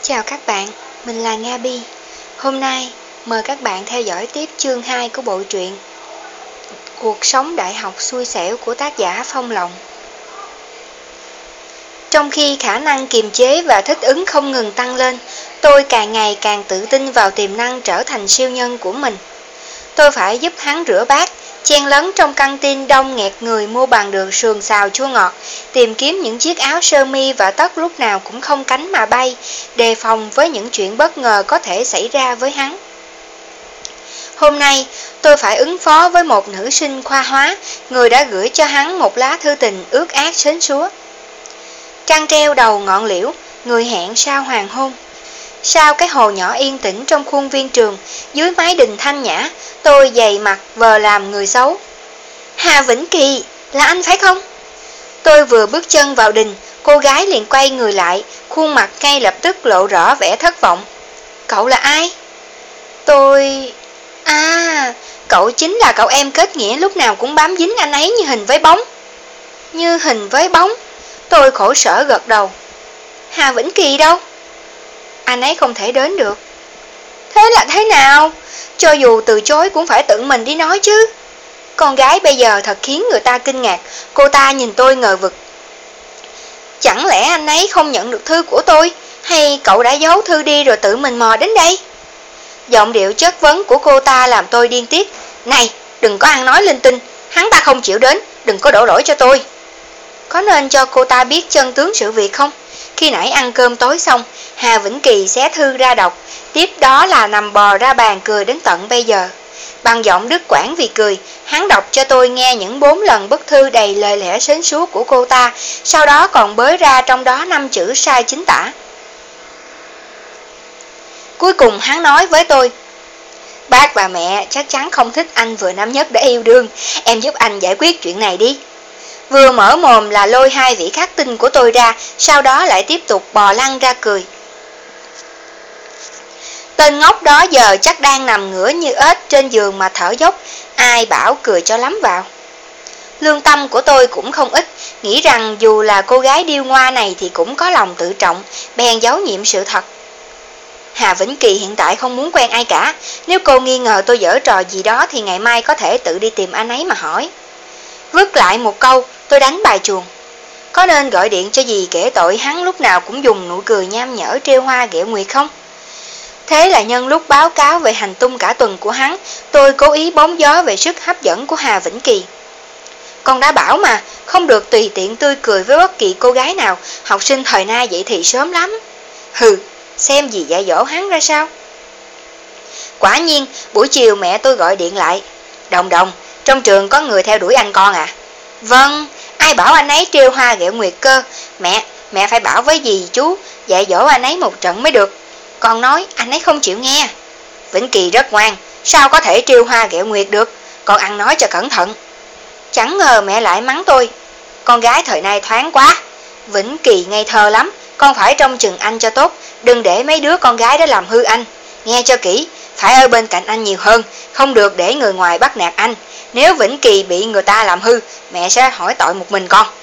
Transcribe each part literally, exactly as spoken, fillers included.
Chào các bạn, mình là Nga Bi. Hôm nay mời các bạn theo dõi tiếp chương hai của bộ truyện Cuộc sống đại học xui xẻo của tác giả Phong Long. Trong khi khả năng kiềm chế và thích ứng không ngừng tăng lên, tôi càng ngày càng tự tin vào tiềm năng trở thành siêu nhân của mình. Tôi phải giúp hắn rửa bát, chen lấn trong căng tin đông nghẹt người mua bằng được sườn xào chua ngọt, tìm kiếm những chiếc áo sơ mi và tất lúc nào cũng không cánh mà bay, đề phòng với những chuyện bất ngờ có thể xảy ra với hắn. Hôm nay, tôi phải ứng phó với một nữ sinh khoa hóa, người đã gửi cho hắn một lá thư tình ướt át sến súa. Trăng treo đầu ngọn liễu, người hẹn sau hoàng hôn. Sau cái hồ nhỏ yên tĩnh trong khuôn viên trường, dưới mái đình thanh nhã, tôi dày mặt vờ làm người xấu. Hà Vĩnh Kỳ, là anh phải không? Tôi vừa bước chân vào đình, cô gái liền quay người lại, khuôn mặt ngay lập tức lộ rõ vẻ thất vọng. Cậu là ai? Tôi... À, cậu chính là cậu em kết nghĩa lúc nào cũng bám dính anh ấy như hình với bóng. Như hình với bóng? Tôi khổ sở gật đầu. Hà Vĩnh Kỳ đâu? Anh ấy không thể đến được. Thế là thế nào? Cho dù từ chối cũng phải tự mình đi nói chứ. Con gái bây giờ thật khiến người ta kinh ngạc. Cô ta nhìn tôi ngờ vực. Chẳng lẽ anh ấy không nhận được thư của tôi? Hay cậu đã giấu thư đi rồi tự mình mò đến đây? Giọng điệu chất vấn của cô ta làm tôi điên tiết. Này, đừng có ăn nói linh tinh. Hắn ta không chịu đến, đừng có đổ lỗi cho tôi. Có nên cho cô ta biết chân tướng sự việc không? Khi nãy ăn cơm tối xong, Hà Vĩnh Kỳ xé thư ra đọc, tiếp đó là nằm bò ra bàn cười đến tận bây giờ. Bằng giọng đứt quãng vì cười, hắn đọc cho tôi nghe những bốn lần bức thư đầy lời lẽ sến súa của cô ta, sau đó còn bới ra trong đó năm chữ sai chính tả. Cuối cùng hắn nói với tôi, bác và mẹ chắc chắn không thích anh vừa năm nhất để yêu đương, em giúp anh giải quyết chuyện này đi. Vừa mở mồm là lôi hai vị khắc tinh của tôi ra, sau đó lại tiếp tục bò lăn ra cười. Tên ngốc đó giờ chắc đang nằm ngửa như ếch trên giường mà thở dốc, ai bảo cười cho lắm vào. Lương tâm của tôi cũng không ít, nghĩ rằng dù là cô gái điêu ngoa này thì cũng có lòng tự trọng, bèn giấu nhiệm sự thật. Hà Vĩnh Kỳ hiện tại không muốn quen ai cả, nếu cô nghi ngờ tôi giở trò gì đó thì ngày mai có thể tự đi tìm anh ấy mà hỏi. Vứt lại một câu, tôi đánh bài chuồng. Có nên gọi điện cho dì kể tội hắn lúc nào cũng dùng nụ cười nham nhở trêu hoa ghẹo nguyệt không? Thế là nhân lúc báo cáo về hành tung cả tuần của hắn, tôi cố ý bóng gió về sức hấp dẫn của Hà Vĩnh Kỳ. Con đã bảo mà, không được tùy tiện tươi cười với bất kỳ cô gái nào, học sinh thời nay vậy thì sớm lắm. Hừ, xem gì dạy dỗ hắn ra sao. Quả nhiên, buổi chiều mẹ tôi gọi điện lại. Đồng đồng, trong trường có người theo đuổi anh con à? Vâng, ai bảo anh ấy trêu hoa ghẹo nguyệt cơ? Mẹ, mẹ phải bảo với dì chú, dạy dỗ anh ấy một trận mới được. Con nói anh ấy không chịu nghe. Vĩnh Kỳ rất ngoan, sao có thể trêu hoa ghẹo nguyệt được? Con ăn nói cho cẩn thận. Chẳng ngờ mẹ lại mắng tôi. Con gái thời nay thoáng quá. Vĩnh Kỳ ngây thơ lắm, con phải trông chừng anh cho tốt, đừng để mấy đứa con gái đó làm hư anh. Nghe cho kỹ, phải ở bên cạnh anh nhiều hơn, không được để người ngoài bắt nạt anh. Nếu Vĩnh Kỳ bị người ta làm hư, mẹ sẽ hỏi tội một mình con.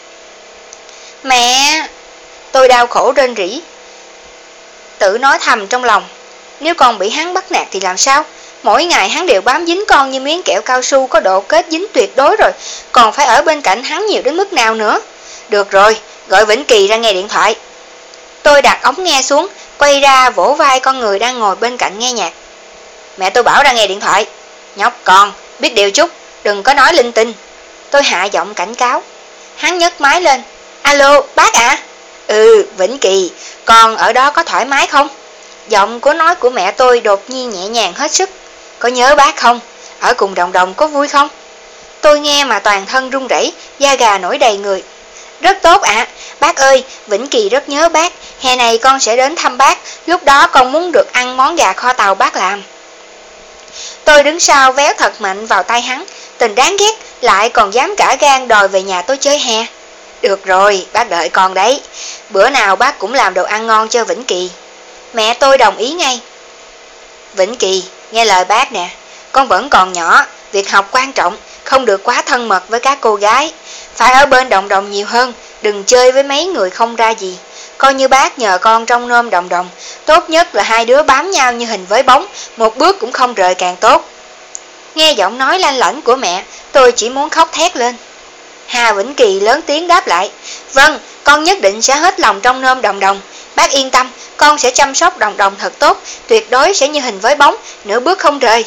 Mẹ! Tôi đau khổ rên rỉ. Tự nói thầm trong lòng, nếu con bị hắn bắt nạt thì làm sao? Mỗi ngày hắn đều bám dính con như miếng kẹo cao su có độ kết dính tuyệt đối rồi, còn phải ở bên cạnh hắn nhiều đến mức nào nữa. Được rồi, gọi Vĩnh Kỳ ra nghe điện thoại. Tôi đặt ống nghe xuống, quay ra vỗ vai con người đang ngồi bên cạnh nghe nhạc. Mẹ tôi bảo ra nghe điện thoại. Nhóc con, biết điều chút, đừng có nói linh tinh. Tôi hạ giọng cảnh cáo. Hắn nhấc máy lên. Alo, bác ạ? À? Ừ, Vĩnh Kỳ, con ở đó có thoải mái không? Giọng của nói của mẹ tôi đột nhiên nhẹ nhàng hết sức. Có nhớ bác không? Ở cùng Đồng Đồng có vui không? Tôi nghe mà toàn thân run rẩy, da gà nổi đầy người. Rất tốt ạ, à. Bác ơi, Vĩnh Kỳ rất nhớ bác, hè này con sẽ đến thăm bác, lúc đó con muốn được ăn món gà kho tàu bác làm. Tôi đứng sau véo thật mạnh vào tay hắn, tình đáng ghét, lại còn dám cả gan đòi về nhà tôi chơi hè. Được rồi, bác đợi con đấy, bữa nào bác cũng làm đồ ăn ngon cho Vĩnh Kỳ. Mẹ tôi đồng ý ngay. Vĩnh Kỳ, nghe lời bác nè, con vẫn còn nhỏ, việc học quan trọng, không được quá thân mật với các cô gái. Phải ở bên Đồng Đồng nhiều hơn, đừng chơi với mấy người không ra gì. Coi như bác nhờ con trông nom Đồng Đồng, tốt nhất là hai đứa bám nhau như hình với bóng, một bước cũng không rời càng tốt. Nghe giọng nói lanh lảnh của mẹ, tôi chỉ muốn khóc thét lên. Hà Vĩnh Kỳ lớn tiếng đáp lại, vâng, con nhất định sẽ hết lòng trông nom Đồng Đồng. Bác yên tâm, con sẽ chăm sóc Đồng Đồng thật tốt, tuyệt đối sẽ như hình với bóng, nửa bước không rời.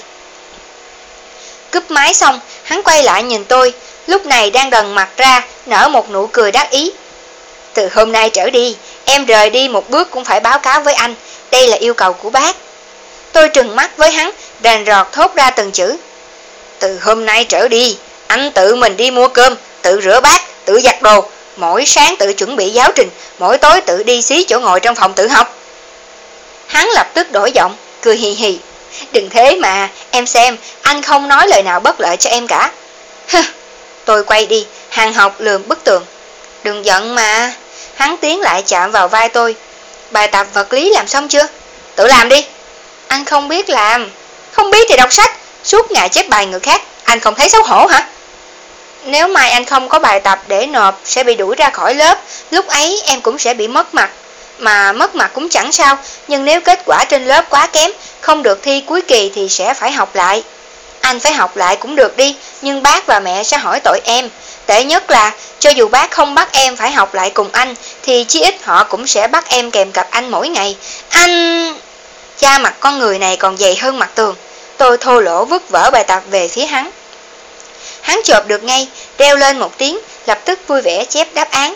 Cúp máy xong, hắn quay lại nhìn tôi, lúc này đang đần mặt ra, nở một nụ cười đắc ý. Từ hôm nay trở đi, em rời đi một bước cũng phải báo cáo với anh, đây là yêu cầu của bác. Tôi trừng mắt với hắn, rành rọt thốt ra từng chữ. Từ hôm nay trở đi, anh tự mình đi mua cơm, tự rửa bát, tự giặt đồ, mỗi sáng tự chuẩn bị giáo trình, mỗi tối tự đi xí chỗ ngồi trong phòng tự học. Hắn lập tức đổi giọng, cười hì hì. Đừng thế mà, em xem, anh không nói lời nào bất lợi cho em cả. Hừ, tôi quay đi, hàng học lườm bức tường. Đừng giận mà. Hắn tiến lại chạm vào vai tôi. Bài tập vật lý làm xong chưa? Tự làm đi. Anh không biết làm. Không biết thì đọc sách, suốt ngày chép bài người khác, anh không thấy xấu hổ hả? Nếu mai anh không có bài tập để nộp, sẽ bị đuổi ra khỏi lớp, lúc ấy em cũng sẽ bị mất mặt. Mà mất mặt cũng chẳng sao, nhưng nếu kết quả trên lớp quá kém, không được thi cuối kỳ thì sẽ phải học lại. Anh phải học lại cũng được đi, nhưng bác và mẹ sẽ hỏi tội em. Tệ nhất là, cho dù bác không bắt em phải học lại cùng anh, thì chí ít họ cũng sẽ bắt em kèm cặp anh mỗi ngày. Anh... Da mặt con người này còn dày hơn mặt tường. Tôi thô lỗ vứt vở bài tập về phía hắn. Hắn chộp được ngay, reo lên một tiếng, lập tức vui vẻ chép đáp án.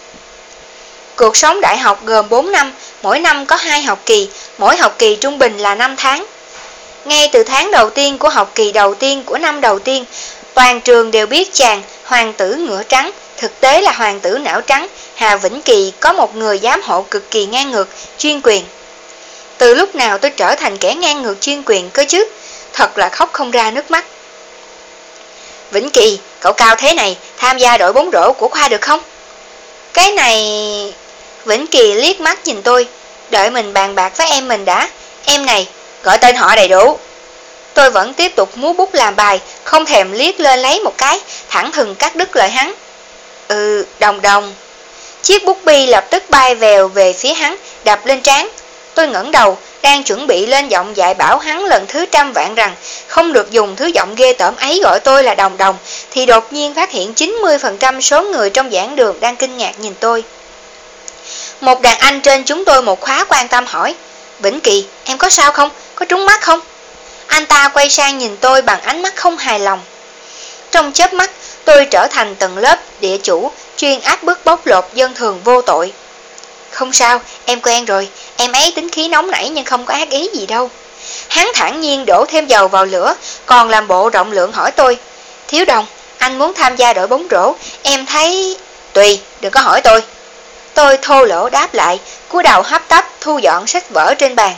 Cuộc sống đại học gồm bốn năm, mỗi năm có hai học kỳ, mỗi học kỳ trung bình là năm tháng. Ngay từ tháng đầu tiên của học kỳ đầu tiên của năm đầu tiên, toàn trường đều biết chàng hoàng tử ngựa trắng, thực tế là hoàng tử não trắng, Hà Vĩnh Kỳ có một người giám hộ cực kỳ ngang ngược, chuyên quyền. Từ lúc nào tôi trở thành kẻ ngang ngược chuyên quyền cơ chứ? Thật là khóc không ra nước mắt. Vĩnh Kỳ, cậu cao thế này, tham gia đội bóng rổ của khoa được không? Cái này... Vĩnh Kỳ liếc mắt nhìn tôi, đợi mình bàn bạc với em mình đã. Em này, gọi tên họ đầy đủ. Tôi vẫn tiếp tục múa bút làm bài, không thèm liếc lên lấy một cái, thẳng thừng cắt đứt lời hắn. Ừ, Đồng Đồng. Chiếc bút bi lập tức bay vèo về phía hắn, đập lên trán. Tôi ngẩng đầu, đang chuẩn bị lên giọng dạy bảo hắn lần thứ trăm vạn rằng không được dùng thứ giọng ghê tởm ấy gọi tôi là Đồng Đồng, thì đột nhiên phát hiện chín mươi phần trăm số người trong giảng đường đang kinh ngạc nhìn tôi. Một đàn anh trên chúng tôi một khóa quan tâm hỏi, Vĩnh Kỳ, em có sao không? Có trúng mắt không? Anh ta quay sang nhìn tôi bằng ánh mắt không hài lòng. Trong chớp mắt, tôi trở thành tầng lớp địa chủ, chuyên áp bức bóc lột dân thường vô tội. Không sao, em quen rồi, em ấy tính khí nóng nảy nhưng không có ác ý gì đâu. Hắn thản nhiên đổ thêm dầu vào lửa, còn làm bộ rộng lượng hỏi tôi, Thiếu Đồng, anh muốn tham gia đội bóng rổ, em thấy... Tùy, đừng có hỏi tôi. Tôi thô lỗ đáp lại, cúi đầu hấp tấp thu dọn sách vở trên bàn.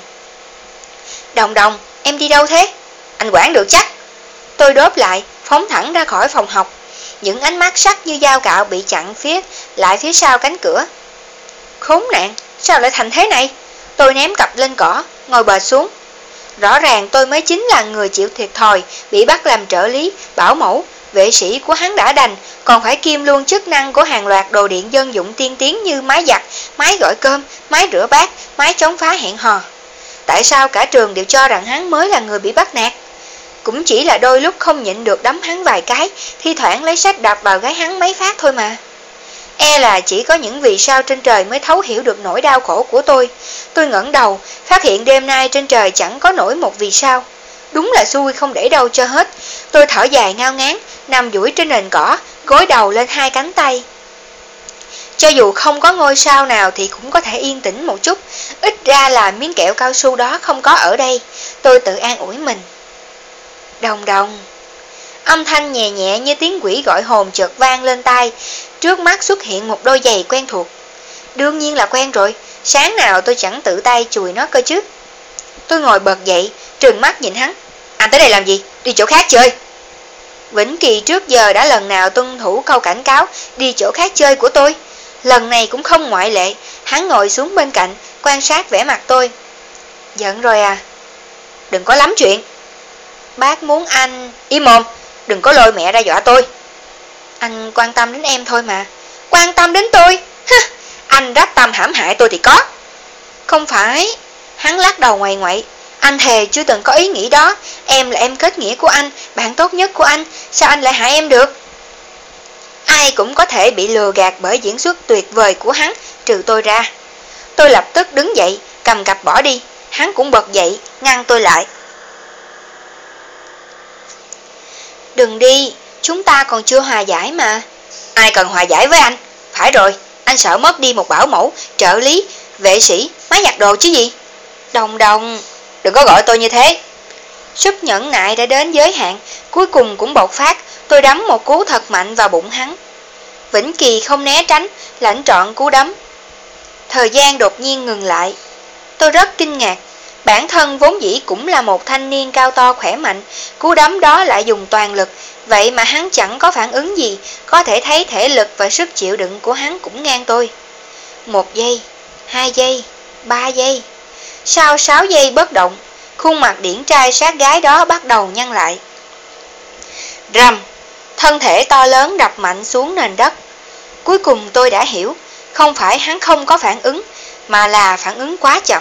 Đồng Đồng, em đi đâu thế? Anh quản được chắc. Tôi đốp lại, phóng thẳng ra khỏi phòng học. Những ánh mắt sắc như dao cạo bị chặn phía lại phía sau cánh cửa. Khốn nạn, sao lại thành thế này? Tôi ném cặp lên cỏ, ngồi bệt xuống. Rõ ràng tôi mới chính là người chịu thiệt thòi, bị bắt làm trợ lý, bảo mẫu, vệ sĩ của hắn đã đành, còn phải kiêm luôn chức năng của hàng loạt đồ điện dân dụng tiên tiến như máy giặt, máy gỏi cơm, máy rửa bát, máy chống phá hẹn hò. Tại sao cả trường đều cho rằng hắn mới là người bị bắt nạt? Cũng chỉ là đôi lúc không nhịn được đấm hắn vài cái, thi thoảng lấy sách đập vào gáy hắn mấy phát thôi mà. E là chỉ có những vì sao trên trời mới thấu hiểu được nỗi đau khổ của tôi. Tôi ngẩng đầu, phát hiện đêm nay trên trời chẳng có nổi một vì sao. Đúng là xui không để đâu cho hết. Tôi thở dài ngao ngán, nằm duỗi trên nền cỏ, gối đầu lên hai cánh tay. Cho dù không có ngôi sao nào thì cũng có thể yên tĩnh một chút, ít ra là miếng kẹo cao su đó không có ở đây. Tôi tự an ủi mình. Đồng Đồng. Âm thanh nhẹ nhẹ như tiếng quỷ gọi hồn chợt vang lên tai. Trước mắt xuất hiện một đôi giày quen thuộc. Đương nhiên là quen rồi, sáng nào tôi chẳng tự tay chùi nó cơ chứ. Tôi ngồi bật dậy, trừng mắt nhìn hắn. Anh tới đây làm gì? Đi chỗ khác chơi. Vĩnh Kỳ trước giờ đã lần nào tuân thủ câu cảnh cáo đi chỗ khác chơi của tôi. Lần này cũng không ngoại lệ. Hắn ngồi xuống bên cạnh, quan sát vẻ mặt tôi. Giận rồi à? Đừng có lắm chuyện. Bác muốn anh... Im mồm, đừng có lôi mẹ ra dọa tôi. Anh quan tâm đến em thôi mà. Quan tâm đến tôi? Hứ, Anh đáp tâm hãm hại tôi thì có. Không phải. Hắn lắc đầu ngoại ngoại. Anh thề chưa từng có ý nghĩ đó. Em là em kết nghĩa của anh, bạn tốt nhất của anh. Sao anh lại hại em được? Ai cũng có thể bị lừa gạt bởi diễn xuất tuyệt vời của hắn, trừ tôi ra. Tôi lập tức đứng dậy, cầm cặp bỏ đi. Hắn cũng bật dậy, ngăn tôi lại. Đừng đi, chúng ta còn chưa hòa giải mà. Ai cần hòa giải với anh? Phải rồi, anh sợ mất đi một bảo mẫu, trợ lý, vệ sĩ, máy giặt đồ chứ gì? Đồng đồng, đừng có gọi tôi như thế. Sức nhẫn nại đã đến giới hạn, cuối cùng cũng bộc phát. Tôi đấm một cú thật mạnh vào bụng hắn. Vĩnh Kỳ không né tránh, lãnh trọn cú đấm. Thời gian đột nhiên ngừng lại. Tôi rất kinh ngạc. Bản thân vốn dĩ cũng là một thanh niên cao to khỏe mạnh, cú đấm đó lại dùng toàn lực, vậy mà hắn chẳng có phản ứng gì, có thể thấy thể lực và sức chịu đựng của hắn cũng ngang tôi. Một giây, hai giây, ba giây. Sau sáu giây bất động, khuôn mặt điển trai sát gái đó bắt đầu nhăn lại. Rầm, thân thể to lớn đập mạnh xuống nền đất. Cuối cùng tôi đã hiểu, không phải hắn không có phản ứng, mà là phản ứng quá chậm.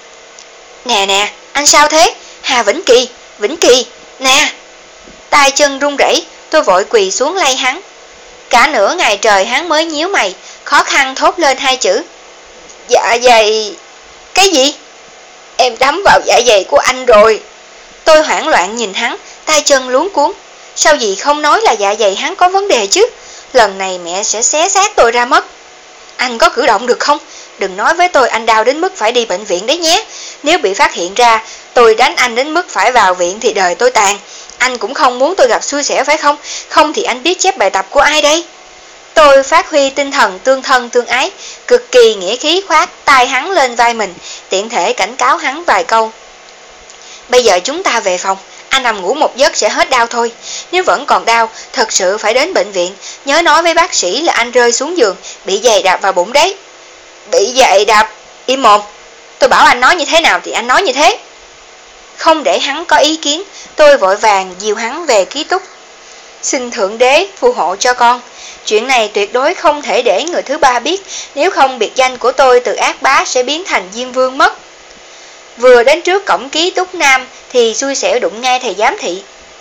Nè nè, anh sao thế? Hà Vĩnh Kỳ, Vĩnh Kỳ, nè. Tay chân run rẩy, tôi vội quỳ xuống lay hắn. Cả nửa ngày trời hắn mới nhíu mày, khó khăn thốt lên hai chữ. Dạ dày. Cái gì? Em đấm vào dạ dày của anh rồi. Tôi hoảng loạn nhìn hắn, tay chân luống cuống. Sao gì không nói là dạ dày hắn có vấn đề chứ? Lần này mẹ sẽ xé xác tôi ra mất. Anh có cử động được không? Đừng nói với tôi anh đau đến mức phải đi bệnh viện đấy nhé. Nếu bị phát hiện ra tôi đánh anh đến mức phải vào viện thì đời tôi tàn. Anh cũng không muốn tôi gặp xui xẻo phải không? Không thì anh biết chép bài tập của ai đây? Tôi phát huy tinh thần tương thân tương ái, cực kỳ nghĩa khí khoác tay hắn lên vai mình, tiện thể cảnh cáo hắn vài câu. Bây giờ chúng ta về phòng, anh nằm ngủ một giấc sẽ hết đau thôi. Nếu vẫn còn đau, thật sự phải đến bệnh viện. Nhớ nói với bác sĩ là anh rơi xuống giường, bị giày đạp vào bụng đấy. Bị giày đạp? Im mồm. Tôi bảo anh nói như thế nào thì anh nói như thế. Không để hắn có ý kiến, tôi vội vàng dìu hắn về ký túc. Xin Thượng Đế phù hộ cho con. Chuyện này tuyệt đối không thể để người thứ ba biết, nếu không biệt danh của tôi từ ác bá sẽ biến thành Diêm Vương mất. Vừa đến trước cổng ký túc Nam thì xui xẻo đụng ngay thầy giám thị.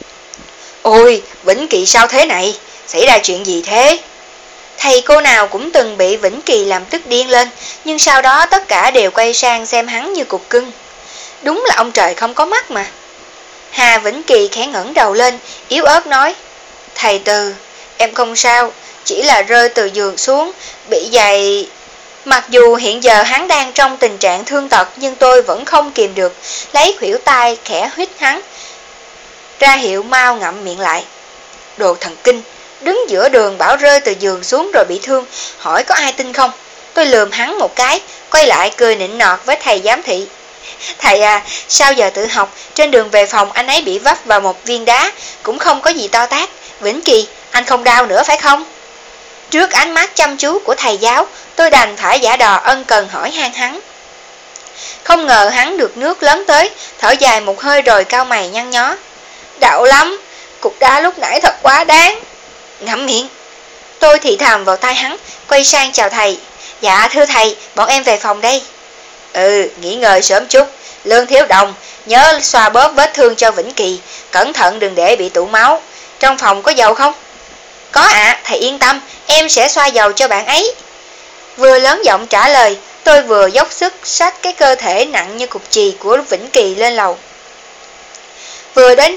Ôi, Vĩnh Kỳ sao thế này? Xảy ra chuyện gì thế? Thầy cô nào cũng từng bị Vĩnh Kỳ làm tức điên lên, nhưng sau đó tất cả đều quay sang xem hắn như cục cưng. Đúng là ông trời không có mắt mà. Hà Vĩnh Kỳ khẽ ngẩng đầu lên, yếu ớt nói. Thầy Từ, em không sao, chỉ là rơi từ giường xuống, bị giày. Mặc dù hiện giờ hắn đang trong tình trạng thương tật, nhưng tôi vẫn không kìm được, lấy khuỷu tay khẽ huýt hắn, ra hiệu mau ngậm miệng lại. Đồ thần kinh, đứng giữa đường bảo rơi từ giường xuống rồi bị thương, hỏi có ai tin không? Tôi lườm hắn một cái, quay lại cười nịnh nọt với thầy giám thị. Thầy à, sau giờ tự học, trên đường về phòng anh ấy bị vấp vào một viên đá, cũng không có gì to tát. Vĩnh Kỳ, anh không đau nữa phải không? Trước ánh mắt chăm chú của thầy giáo, tôi đành phải giả đò ân cần hỏi han hắn. Không ngờ hắn được nước lớn tới, thở dài một hơi rồi cau mày nhăn nhó. Đau lắm, cục đá lúc nãy thật quá đáng. Ngậm miệng. Tôi thì thầm vào tai hắn, quay sang chào thầy. Dạ thưa thầy, bọn em về phòng đây. Ừ, nghỉ ngơi sớm chút. Lương Thiếu Đồng, nhớ xoa bóp vết thương cho Vĩnh Kỳ, cẩn thận đừng để bị tụ máu. Trong phòng có dầu không? Có ạ, à, thầy yên tâm, em sẽ xoa dầu cho bạn ấy. Vừa lớn giọng trả lời, tôi vừa dốc sức xách cái cơ thể nặng như cục chì của Vĩnh Kỳ lên lầu. Vừa đến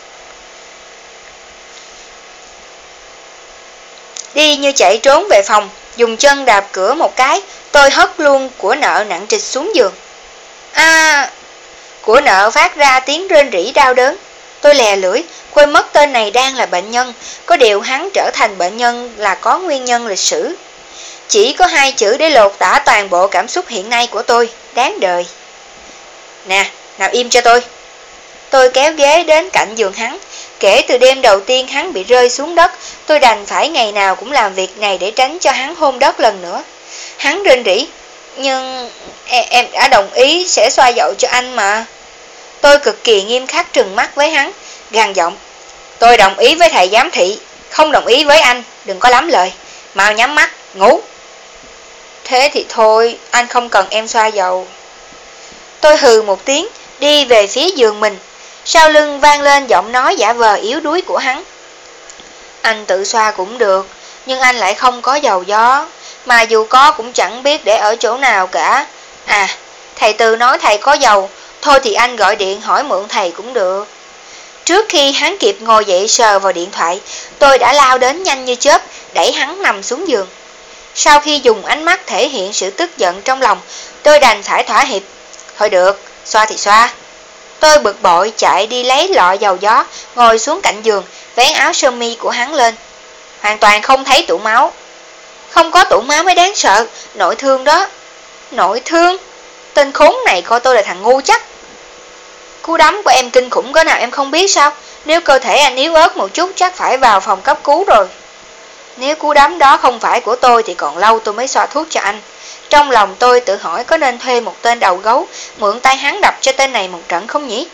đi như chạy trốn về phòng, dùng chân đạp cửa một cái, tôi hất luôn của nợ nặng trịch xuống giường. À, của nợ phát ra tiếng rên rỉ đau đớn. Tôi lè lưỡi, quên mất tên này đang là bệnh nhân, có điều hắn trở thành bệnh nhân là có nguyên nhân lịch sử. Chỉ có hai chữ để lột tả toàn bộ cảm xúc hiện nay của tôi, đáng đời. Nè, nào im cho tôi. Tôi kéo ghế đến cạnh giường hắn. Kể từ đêm đầu tiên hắn bị rơi xuống đất, tôi đành phải ngày nào cũng làm việc này để tránh cho hắn hôn đất lần nữa. Hắn rên rỉ, nhưng em, em đã đồng ý sẽ xoa dầu cho anh mà. Tôi cực kỳ nghiêm khắc trừng mắt với hắn, gằn giọng. Tôi đồng ý với thầy giám thị, không đồng ý với anh, đừng có lắm lời. Mau nhắm mắt, ngủ. Thế thì thôi, anh không cần em xoa dầu. Tôi hừ một tiếng, đi về phía giường mình. Sau lưng vang lên giọng nói giả vờ yếu đuối của hắn. Anh tự xoa cũng được, nhưng anh lại không có dầu gió, mà dù có cũng chẳng biết để ở chỗ nào cả. À, thầy Từ nói thầy có dầu, thôi thì anh gọi điện hỏi mượn thầy cũng được. Trước khi hắn kịp ngồi dậy sờ vào điện thoại, tôi đã lao đến nhanh như chớp, đẩy hắn nằm xuống giường. Sau khi dùng ánh mắt thể hiện sự tức giận trong lòng, tôi đành phải thỏa hiệp. Thôi được, xoa thì xoa. Tôi bực bội chạy đi lấy lọ dầu gió, ngồi xuống cạnh giường, vén áo sơ mi của hắn lên. Hoàn toàn không thấy tụ máu. Không có tụ máu mới đáng sợ, nội thương đó. Nội thương? Tên khốn này coi tôi là thằng ngu chắc. Cú đấm của em kinh khủng cỡ nào em không biết sao? Nếu cơ thể anh yếu ớt một chút chắc phải vào phòng cấp cứu rồi. Nếu cú đấm đó không phải của tôi thì còn lâu tôi mới xoa thuốc cho anh. Trong lòng tôi tự hỏi có nên thuê một tên đầu gấu, mượn tay hắn đập cho tên này một trận không nhỉ?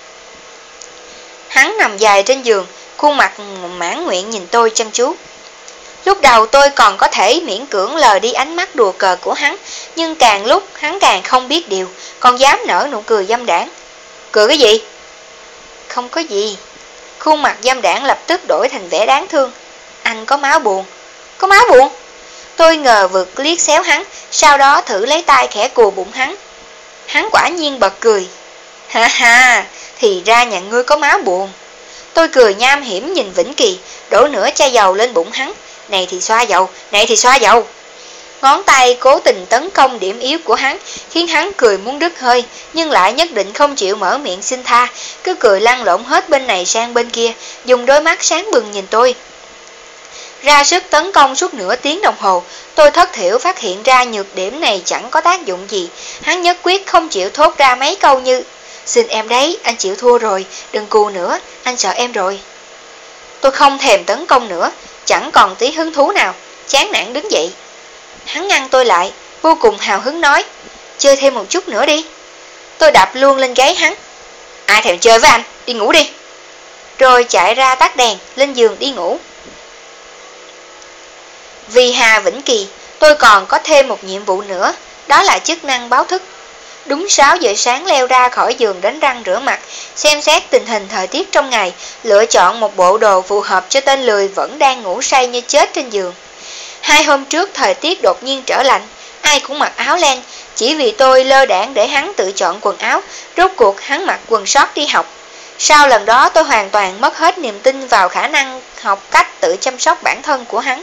Hắn nằm dài trên giường, khuôn mặt mãn nguyện nhìn tôi chăm chú. Lúc đầu tôi còn có thể miễn cưỡng lờ đi ánh mắt đùa cợt của hắn, nhưng càng lúc hắn càng không biết điều, còn dám nở nụ cười dâm đãng. Cười cái gì? Không có gì. Khuôn mặt dâm đãng lập tức đổi thành vẻ đáng thương. Anh có máu buồn. Có máu buồn? Tôi ngờ vực liếc xéo hắn, sau đó thử lấy tay khẽ cùa bụng hắn. Hắn quả nhiên bật cười. Ha ha, thì ra nhà ngươi có máu buồn. Tôi cười nham hiểm nhìn Vĩnh Kỳ, đổ nửa chai dầu lên bụng hắn. Này thì xoa dầu, này thì xoa dầu. Ngón tay cố tình tấn công điểm yếu của hắn, khiến hắn cười muốn đứt hơi, nhưng lại nhất định không chịu mở miệng xin tha, cứ cười lăn lộn hết bên này sang bên kia, dùng đôi mắt sáng bừng nhìn tôi. Ra sức tấn công suốt nửa tiếng đồng hồ, tôi thất thiểu phát hiện ra nhược điểm này chẳng có tác dụng gì. Hắn nhất quyết không chịu thốt ra mấy câu như: Xin em đấy, anh chịu thua rồi, đừng cù nữa, anh sợ em rồi. Tôi không thèm tấn công nữa, chẳng còn tí hứng thú nào, chán nản đứng dậy. Hắn ngăn tôi lại, vô cùng hào hứng nói: Chơi thêm một chút nữa đi. Tôi đập luôn lên gáy hắn: Ai thèm chơi với anh, đi ngủ đi. Rồi chạy ra tắt đèn, lên giường đi ngủ. Vì Hà Vĩnh Kỳ, tôi còn có thêm một nhiệm vụ nữa, đó là chức năng báo thức. Đúng sáu giờ sáng leo ra khỏi giường đánh răng rửa mặt, xem xét tình hình thời tiết trong ngày, lựa chọn một bộ đồ phù hợp cho tên lười vẫn đang ngủ say như chết trên giường. Hai hôm trước thời tiết đột nhiên trở lạnh, ai cũng mặc áo len, chỉ vì tôi lơ đãng để hắn tự chọn quần áo, rốt cuộc hắn mặc quần sót đi học. Sau lần đó tôi hoàn toàn mất hết niềm tin vào khả năng học cách tự chăm sóc bản thân của hắn.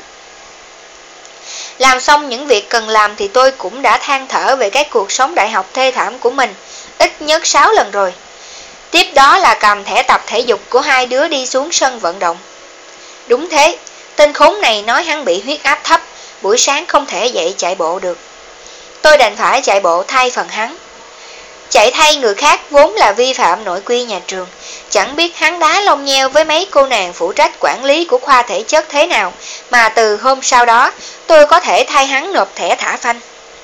Làm xong những việc cần làm thì tôi cũng đã than thở về cái cuộc sống đại học thê thảm của mình, ít nhất sáu lần rồi. Tiếp đó là cầm thẻ tập thể dục của hai đứa đi xuống sân vận động. Đúng thế, tên khốn này nói hắn bị huyết áp thấp, buổi sáng không thể dậy chạy bộ được. Tôi đành phải chạy bộ thay phần hắn. Chạy thay người khác vốn là vi phạm nội quy nhà trường, chẳng biết hắn đá lông nheo với mấy cô nàng phụ trách quản lý của khoa thể chất thế nào, mà từ hôm sau đó tôi có thể thay hắn nộp thẻ thả phanh.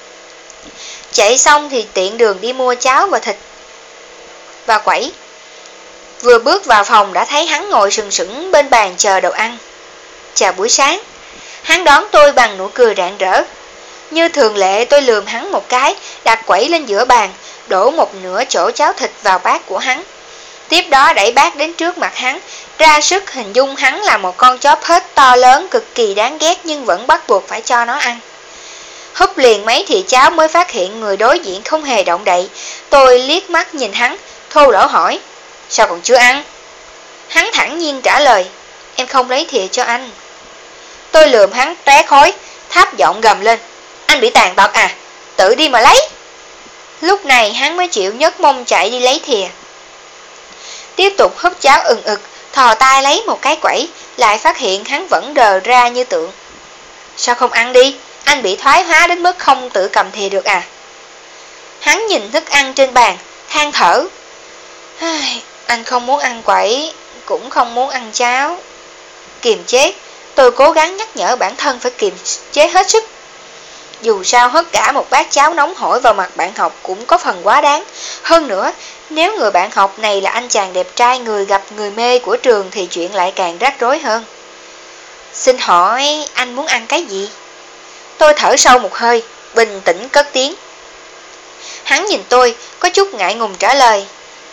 Chạy xong thì tiện đường đi mua cháo và thịt và quẩy. Vừa bước vào phòng đã thấy hắn ngồi sừng sững bên bàn chờ đồ ăn. Chào buổi sáng. Hắn đón tôi bằng nụ cười rạng rỡ. Như thường lệ tôi lườm hắn một cái, đặt quẩy lên giữa bàn, đổ một nửa chỗ cháo thịt vào bát của hắn. Tiếp đó đẩy bát đến trước mặt hắn, ra sức hình dung hắn là một con chó phết to lớn cực kỳ đáng ghét nhưng vẫn bắt buộc phải cho nó ăn. Húp liền mấy thìa cháo mới phát hiện người đối diện không hề động đậy. Tôi liếc mắt nhìn hắn, thô lỗ hỏi: Sao còn chưa ăn? Hắn thẳng nhiên trả lời: Em không lấy thìa cho anh. Tôi lườm hắn té khói, tháp giọng gầm lên: Anh bị tàn tật à? Tự đi mà lấy. Lúc này hắn mới chịu nhấc mông chạy đi lấy thìa. Tiếp tục húp cháo ừng ực, thò tay lấy một cái quẩy, lại phát hiện hắn vẫn đờ ra như tượng. Sao không ăn đi? Anh bị thoái hóa đến mức không tự cầm thìa được à? Hắn nhìn thức ăn trên bàn, than thở: Anh không muốn ăn quẩy, cũng không muốn ăn cháo. Kiềm chế, tôi cố gắng nhắc nhở bản thân phải kiềm chế hết sức. Dù sao hất cả một bát cháo nóng hổi vào mặt bạn học cũng có phần quá đáng. Hơn nữa, nếu người bạn học này là anh chàng đẹp trai người gặp người mê của trường thì chuyện lại càng rắc rối hơn. Xin hỏi anh muốn ăn cái gì? Tôi thở sâu một hơi. bình tĩnh cất tiếng. Hắn nhìn tôi, có chút ngại ngùng trả lời.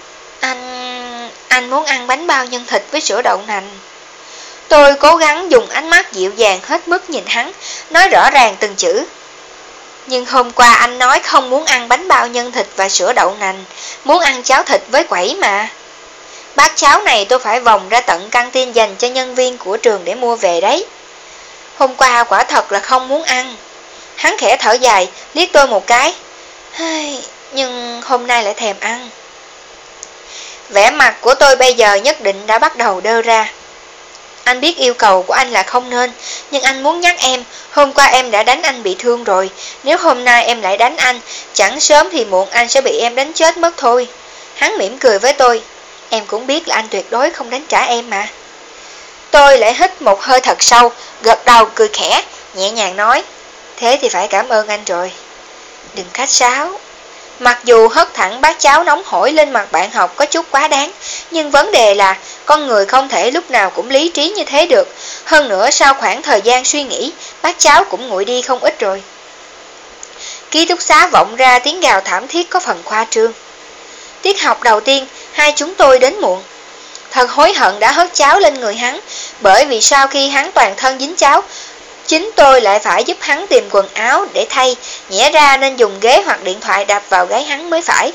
Anh... anh muốn ăn bánh bao nhân thịt với sữa đậu nành. Tôi cố gắng dùng ánh mắt dịu dàng hết mức nhìn hắn, nói rõ ràng từng chữ. Nhưng hôm qua anh nói không muốn ăn bánh bao nhân thịt và sữa đậu nành, muốn ăn cháo thịt với quẩy mà. Bát cháo này tôi phải vòng ra tận căng tin dành cho nhân viên của trường để mua về đấy. Hôm qua quả thật là không muốn ăn. Hắn khẽ thở dài, liếc tôi một cái. Nhưng hôm nay lại thèm ăn. Vẻ mặt của tôi bây giờ nhất định đã bắt đầu đơ ra. Anh biết yêu cầu của anh là không nên, nhưng anh muốn nhắc em, hôm qua em đã đánh anh bị thương rồi. Nếu hôm nay em lại đánh anh, chẳng sớm thì muộn anh sẽ bị em đánh chết mất thôi. Hắn mỉm cười với tôi. Em cũng biết là anh tuyệt đối không đánh trả em mà. Tôi lại hít một hơi thật sâu, gật đầu cười khẽ, nhẹ nhàng nói. Thế thì phải cảm ơn anh rồi. Đừng khách sáo. Mặc dù hất thẳng bát cháo nóng hổi lên mặt bạn học có chút quá đáng, nhưng vấn đề là con người không thể lúc nào cũng lý trí như thế được. Hơn nữa sau khoảng thời gian suy nghĩ, bát cháo cũng nguội đi không ít rồi. Ký túc xá vọng ra tiếng gào thảm thiết có phần khoa trương. Tiết học đầu tiên, hai chúng tôi đến muộn. Thật hối hận đã hất cháo lên người hắn, bởi vì sau khi hắn toàn thân dính cháo, chính tôi lại phải giúp hắn tìm quần áo để thay, nhẽ ra nên dùng ghế hoặc điện thoại đập vào gáy hắn mới phải.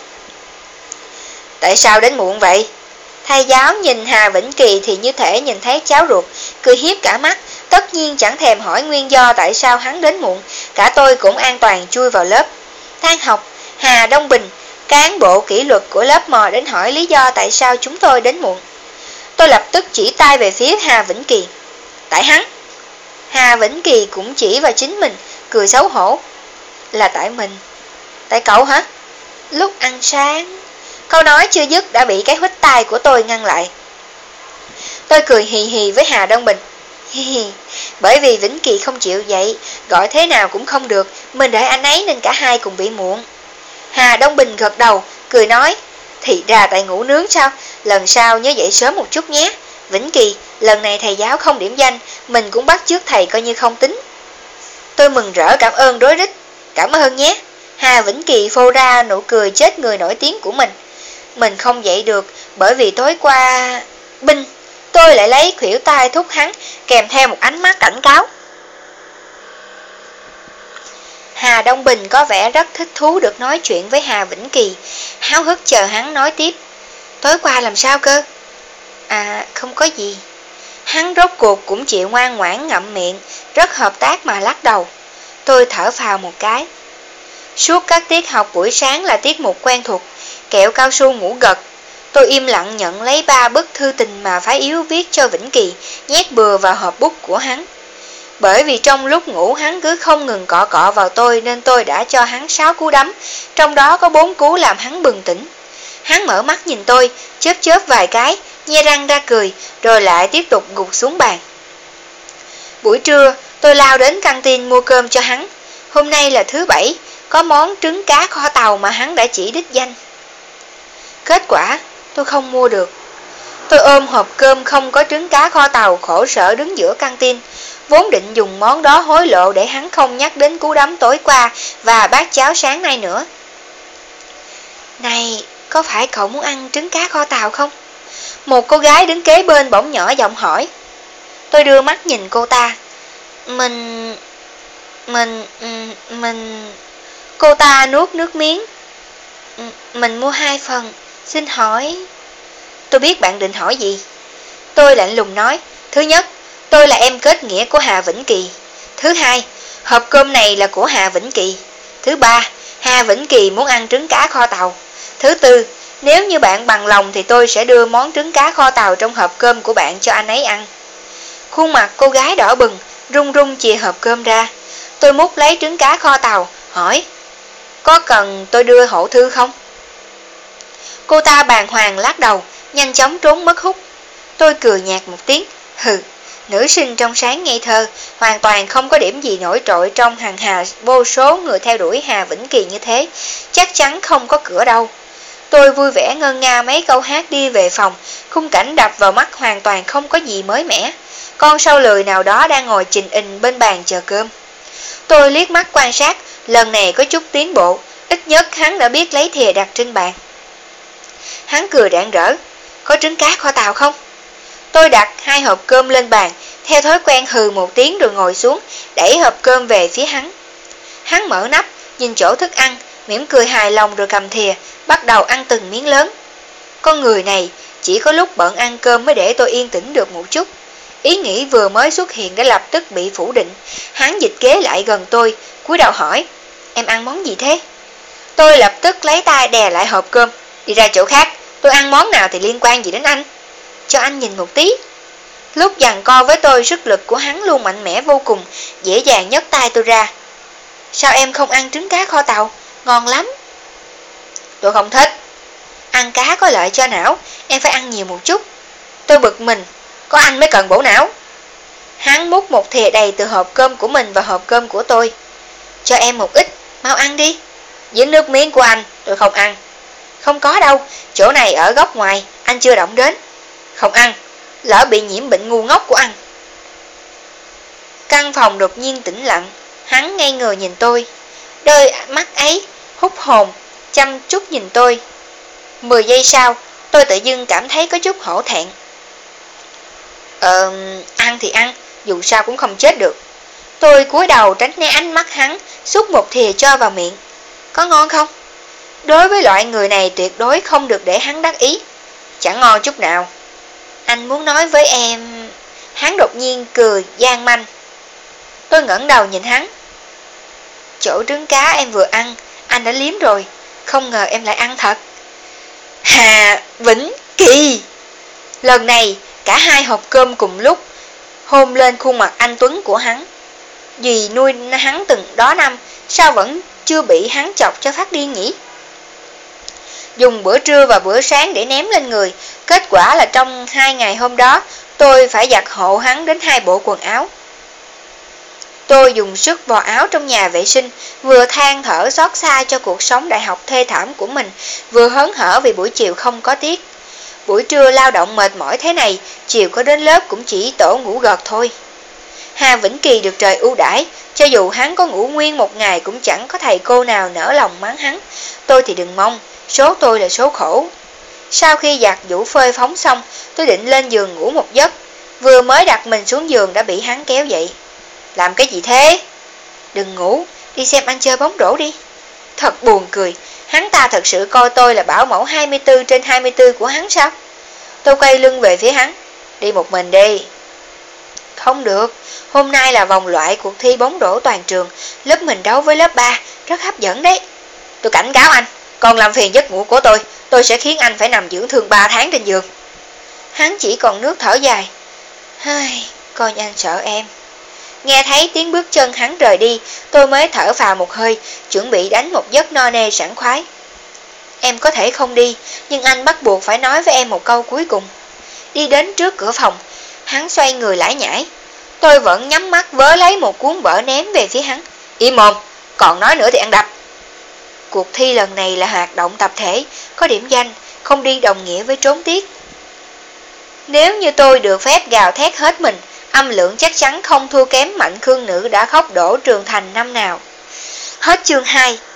Tại sao đến muộn vậy? Thầy giáo nhìn Hà Vĩnh Kỳ thì như thể nhìn thấy cháu ruột, cười hiếp cả mắt, tất nhiên chẳng thèm hỏi nguyên do tại sao hắn đến muộn, cả tôi cũng an toàn chui vào lớp. Tan học, Hà Đông Bình, cán bộ kỷ luật của lớp mò đến hỏi lý do tại sao chúng tôi đến muộn. Tôi lập tức chỉ tay về phía Hà Vĩnh Kỳ. Tại hắn. Hà Vĩnh Kỳ cũng chỉ vào chính mình, cười xấu hổ. Là tại mình. Tại cậu hả? Lúc ăn sáng. Câu nói chưa dứt đã bị cái huých tai của tôi ngăn lại. Tôi cười hì hì với Hà Đông Bình. Hi hi, bởi vì Vĩnh Kỳ không chịu dậy, gọi thế nào cũng không được, mình đợi anh ấy nên cả hai cùng bị muộn. Hà Đông Bình gật đầu, cười nói. Thì ra tại ngủ nướng sao? Lần sau nhớ dậy sớm một chút nhé. Vĩnh Kỳ, lần này thầy giáo không điểm danh, mình cũng bắt chước thầy coi như không tính. Tôi mừng rỡ cảm ơn rối rít. Cảm ơn nhé. Hà Vĩnh Kỳ phô ra nụ cười chết người nổi tiếng của mình. Mình không dậy được, bởi vì tối qua... Binh, tôi lại lấy khuỷu tay thúc hắn, kèm theo một ánh mắt cảnh cáo. Hà Đông Bình có vẻ rất thích thú được nói chuyện với Hà Vĩnh Kỳ, háo hức chờ hắn nói tiếp. Tối qua làm sao cơ? À, không có gì. Hắn rốt cuộc cũng chịu ngoan ngoãn ngậm miệng, rất hợp tác mà lắc đầu. Tôi thở phào một cái. Suốt các tiết học buổi sáng là tiết mục quen thuộc, kẹo cao su ngủ gật. Tôi im lặng nhận lấy ba bức thư tình mà Phái Yếu viết cho Vĩnh Kỳ, nhét bừa vào hộp bút của hắn. Bởi vì trong lúc ngủ hắn cứ không ngừng cọ cọ vào tôi nên tôi đã cho hắn sáu cú đấm, trong đó có bốn cú làm hắn bừng tỉnh. Hắn mở mắt nhìn tôi, chớp chớp vài cái, nhe răng ra cười, rồi lại tiếp tục gục xuống bàn. Buổi trưa, tôi lao đến căng tin mua cơm cho hắn. Hôm nay là thứ bảy, có món trứng cá kho tàu mà hắn đã chỉ đích danh. Kết quả, tôi không mua được. Tôi ôm hộp cơm không có trứng cá kho tàu khổ sở đứng giữa căng tin, vốn định dùng món đó hối lộ để hắn không nhắc đến cú đấm tối qua và bát cháo sáng nay nữa. Này, có phải cậu muốn ăn trứng cá kho tàu không? Một cô gái đứng kế bên bỗng nhỏ giọng hỏi. Tôi đưa mắt nhìn cô ta. Mình... Mình... Mình... Cô ta nuốt nước miếng. Mình mua hai phần, xin hỏi... Tôi biết bạn định hỏi gì. Tôi lạnh lùng nói. Thứ nhất, tôi là em kết nghĩa của Hà Vĩnh Kỳ. Thứ hai, hộp cơm này là của Hà Vĩnh Kỳ. Thứ ba, Hà Vĩnh Kỳ muốn ăn trứng cá kho tàu. Thứ tư, nếu như bạn bằng lòng thì tôi sẽ đưa món trứng cá kho tàu trong hộp cơm của bạn cho anh ấy ăn. Khuôn mặt cô gái đỏ bừng, run run chìa hộp cơm ra. Tôi múc lấy trứng cá kho tàu, hỏi. Có cần tôi đưa hộ thư không? Cô ta bàng hoàng lắc đầu, nhanh chóng trốn mất hút. Tôi cười nhạt một tiếng. Hừ, nữ sinh trong sáng ngây thơ, hoàn toàn không có điểm gì nổi trội trong hàng hà vô số người theo đuổi Hà Vĩnh Kỳ như thế. Chắc chắn không có cửa đâu. Tôi vui vẻ ngân nga mấy câu hát đi về phòng, khung cảnh đập vào mắt hoàn toàn không có gì mới mẻ. Con sâu lười nào đó đang ngồi chình ình bên bàn chờ cơm. Tôi liếc mắt quan sát, Lần này có chút tiến bộ, ít nhất hắn đã biết lấy thìa đặt trên bàn. Hắn cười rạng rỡ, có trứng cá kho tàu không? Tôi đặt hai hộp cơm lên bàn, theo thói quen hừ một tiếng rồi ngồi xuống, đẩy hộp cơm về phía hắn. Hắn mở nắp, nhìn chỗ thức ăn, mỉm cười hài lòng rồi cầm thìa, bắt đầu ăn từng miếng lớn. Con người này, chỉ có lúc bận ăn cơm mới để tôi yên tĩnh được một chút. Ý nghĩ vừa mới xuất hiện đã lập tức bị phủ định. Hắn dịch ghế lại gần tôi, cúi đầu hỏi, em ăn món gì thế? Tôi lập tức lấy tay đè lại hộp cơm, đi ra chỗ khác, tôi ăn món nào thì liên quan gì đến anh? Cho anh nhìn một tí. Lúc giằng co với tôi, sức lực của hắn luôn mạnh mẽ vô cùng, dễ dàng nhấc tay tôi ra. Sao em không ăn trứng cá kho tàu? Ngon lắm. Tôi không thích. Ăn cá có lợi cho não, em phải ăn nhiều một chút. Tôi bực mình, có anh mới cần bổ não. Hắn múc một thìa đầy từ hộp cơm của mình vào hộp cơm của tôi. Cho em một ít, mau ăn đi. Dính nước miếng của anh, tôi không ăn. Không có đâu, chỗ này ở góc ngoài, anh chưa động đến. Không ăn, lỡ bị nhiễm bệnh ngu ngốc của anh. Căn phòng đột nhiên tĩnh lặng, hắn ngây người nhìn tôi. Đôi mắt ấy, hút hồn, chăm chút nhìn tôi. Mười giây sau, tôi tự dưng cảm thấy có chút hổ thẹn. Ờ, ăn thì ăn, dù sao cũng không chết được. Tôi cúi đầu tránh né ánh mắt hắn, xúc một thìa cho vào miệng. Có ngon không? Đối với loại người này tuyệt đối không được để hắn đắc ý. Chẳng ngon chút nào. Anh muốn nói với em... Hắn đột nhiên cười, gian manh. Tôi ngẩng đầu nhìn hắn. Chỗ trứng cá em vừa ăn, anh đã liếm rồi. Không ngờ em lại ăn thật. Hà Vĩnh Kỳ. Lần này, cả hai hộp cơm cùng lúc hôn lên khuôn mặt anh tuấn của hắn. Vì nuôi hắn từng đó năm, sao vẫn chưa bị hắn chọc cho phát điên nhỉ? Dùng bữa trưa và bữa sáng để ném lên người. Kết quả là trong hai ngày hôm đó, tôi phải giặt hộ hắn đến hai bộ quần áo. Tôi dùng sức vò áo trong nhà vệ sinh, vừa than thở xót xa cho cuộc sống đại học thê thảm của mình, vừa hớn hở vì buổi chiều không có tiết. Buổi trưa lao động mệt mỏi thế này, chiều có đến lớp cũng chỉ tổ ngủ gật thôi. Hà Vĩnh Kỳ được trời ưu đãi, cho dù hắn có ngủ nguyên một ngày cũng chẳng có thầy cô nào nỡ lòng mắng hắn. Tôi thì đừng mong, số tôi là số khổ. Sau khi giặt giũ phơi phóng xong, tôi định lên giường ngủ một giấc. Vừa mới đặt mình xuống giường đã bị hắn kéo dậy. Làm cái gì thế? Đừng ngủ, đi xem anh chơi bóng rổ đi. Thật buồn cười, hắn ta thật sự coi tôi là bảo mẫu hai mươi tư trên hai mươi tư của hắn sao? Tôi quay lưng về phía hắn. Đi một mình đi. Không được, hôm nay là vòng loại cuộc thi bóng rổ toàn trường, lớp mình đấu với lớp ba, rất hấp dẫn đấy. Tôi cảnh cáo anh, còn làm phiền giấc ngủ của tôi, tôi sẽ khiến anh phải nằm dưỡng thương ba tháng trên giường. Hắn chỉ còn nước thở dài. Hai, coi như anh sợ em. Nghe thấy tiếng bước chân hắn rời đi, tôi mới thở phào một hơi, chuẩn bị đánh một giấc no nê sảng khoái. Em có thể không đi, nhưng anh bắt buộc phải nói với em một câu cuối cùng. Đi đến trước cửa phòng, hắn xoay người lải nhải. Tôi vẫn nhắm mắt vớ lấy một cuốn vở ném về phía hắn. Im mồm, còn nói nữa thì ăn đập. Cuộc thi lần này là hoạt động tập thể, có điểm danh, không đi đồng nghĩa với trốn tiết. Nếu như tôi được phép gào thét hết mình, âm lượng chắc chắn không thua kém Mạnh Khương Nữ đã khóc đổ trường thành năm nào. Hết chương hai.